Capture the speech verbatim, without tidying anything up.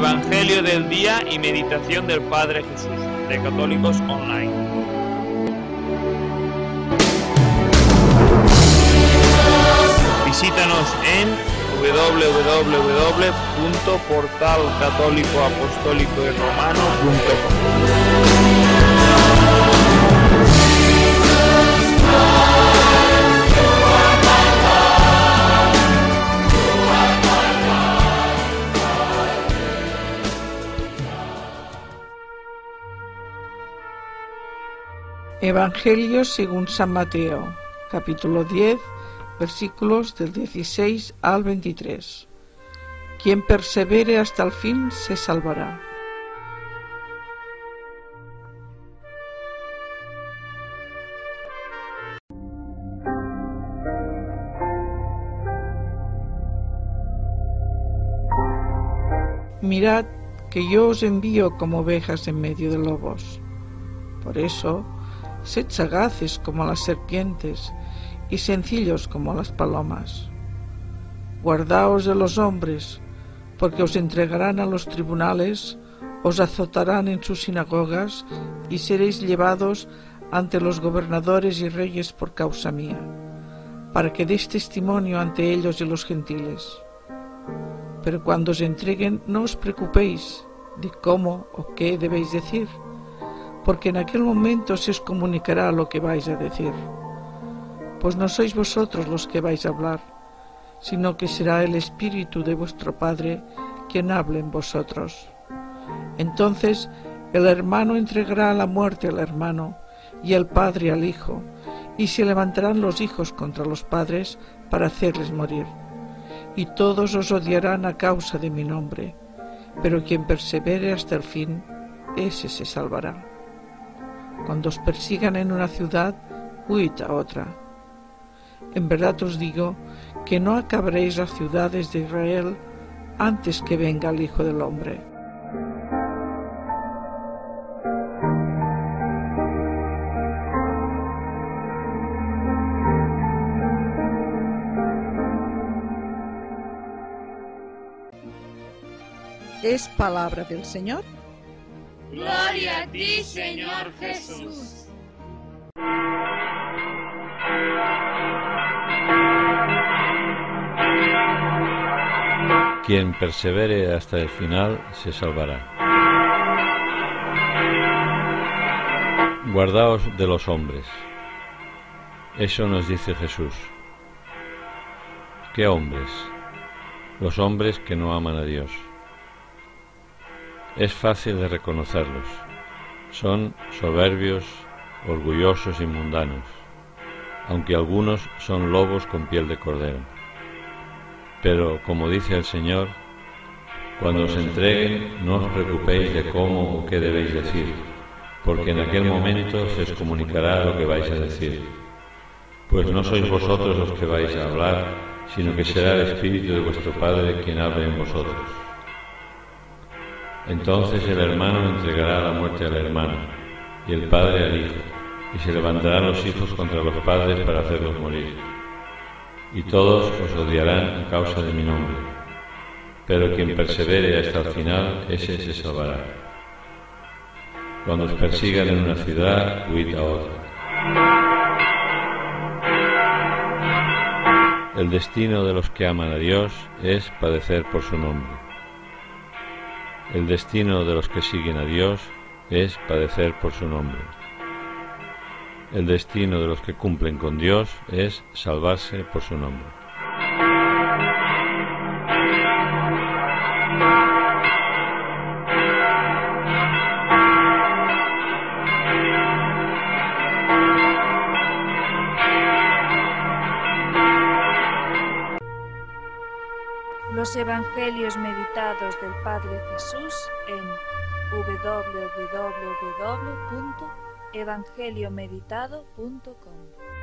Evangelio del día y meditación del Padre Jesús, de Católicos Online. Visítanos en doble u doble u doble u punto portal católico apostólico y romano punto com. Evangelio según San Mateo, capítulo diez, versículos del dieciséis al veintitrés. Quien persevere hasta el fin se salvará. Mirad que yo os envío como ovejas en medio de lobos. Por eso, sed sagaces como las serpientes y sencillos como las palomas. Guardaos de los hombres, porque os entregarán a los tribunales, os azotarán en sus sinagogas y seréis llevados ante los gobernadores y reyes por causa mía, para que deis testimonio ante ellos y los gentiles. Pero cuando os entreguen, no os preocupéis de cómo o qué debéis decir, porque en aquel momento se os comunicará lo que vais a decir. Pues no sois vosotros los que vais a hablar, sino que será el Espíritu de vuestro Padre quien hable en vosotros. Entonces el hermano entregará a la muerte al hermano, y el padre al hijo, y se levantarán los hijos contra los padres para hacerles morir. Y todos os odiarán a causa de mi nombre, pero quien persevere hasta el fin, ese se salvará. Cuando os persigan en una ciudad, huid a otra. En verdad os digo que no acabaréis las ciudades de Israel antes que venga el Hijo del Hombre. Es palabra del Señor. Gloria a ti, Señor Jesús. Quien persevere hasta el final se salvará. Guardaos de los hombres. Eso nos dice Jesús. ¿Qué hombres? Los hombres que no aman a Dios. Es fácil de reconocerlos. Son soberbios, orgullosos y mundanos, aunque algunos son lobos con piel de cordero. Pero, como dice el Señor, cuando os entreguen, no os preocupéis de cómo o qué debéis decir, porque en aquel momento se os comunicará lo que vais a decir. Pues no sois vosotros los que vais a hablar, sino que será el Espíritu de vuestro Padre quien hable en vosotros. Entonces el hermano entregará a la muerte al hermano, y el padre al hijo, y se levantarán los hijos contra los padres para hacerlos morir. Y todos os odiarán a causa de mi nombre, pero quien persevere hasta el final, ese se salvará. Cuando os persigan en una ciudad, huid a otra. El destino de los que aman a Dios es padecer por su nombre. El destino de los que siguen a Dios es padecer por su nombre. El destino de los que cumplen con Dios es salvarse por su nombre. Los Evangelios meditados del Padre Jesús en doble u doble u doble u punto evangeliomeditado punto com.